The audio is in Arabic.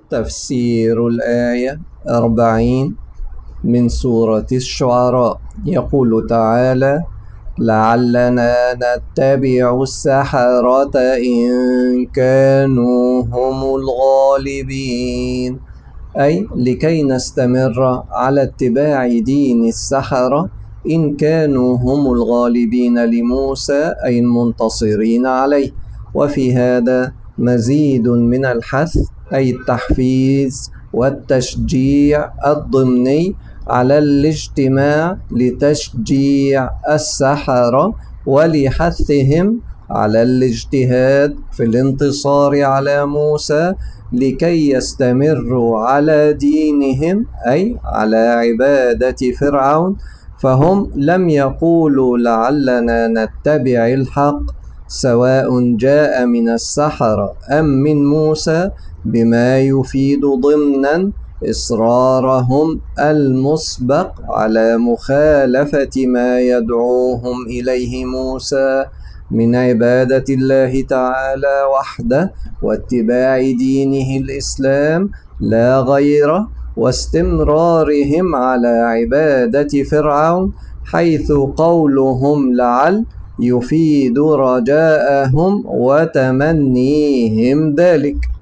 تفسير الآية 40 من سورة الشعراء. يقول تعالى: لعلنا نتبع السحرة إن كانوا هم الغالبين، أي لكي نستمر على اتباع دين السحرة إن كانوا هم الغالبين لموسى، أي المنتصرين عليه. وفي هذا مزيد من الحث، أي التحفيز والتشجيع الضمني على الاجتماع لتشجيع السحرة ولحثهم على الاجتهاد في الانتصار على موسى لكي يستمروا على دينهم، أي على عبادة فرعون. فهم لم يقولوا لعلنا نتبع الحق سواء جاء من السحرة أم من موسى، بما يفيد ضمنا إصرارهم المسبق على مخالفة ما يدعوهم إليه موسى من عبادة الله تعالى وحده واتباع دينه الإسلام لا غيره، واستمرارهم على عبادة فرعون، حيث قولهم لعل يفيد رجاءهم وتمنيهم ذلك.